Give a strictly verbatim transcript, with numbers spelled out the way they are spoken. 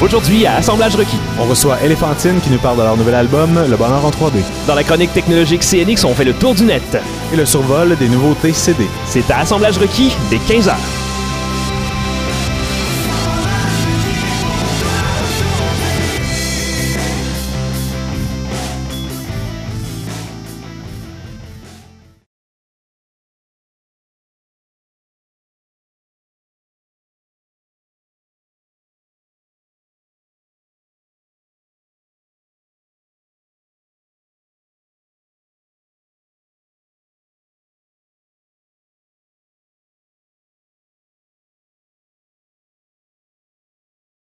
Aujourd'hui, à Assemblage requis. On reçoit Elephantine qui nous parle de leur nouvel album, Le Bonheur en trois D. Dans la chronique technologique C N X, on fait le tour du net. Et le survol des nouveautés C D. C'est à Assemblage requis dès quinze heures.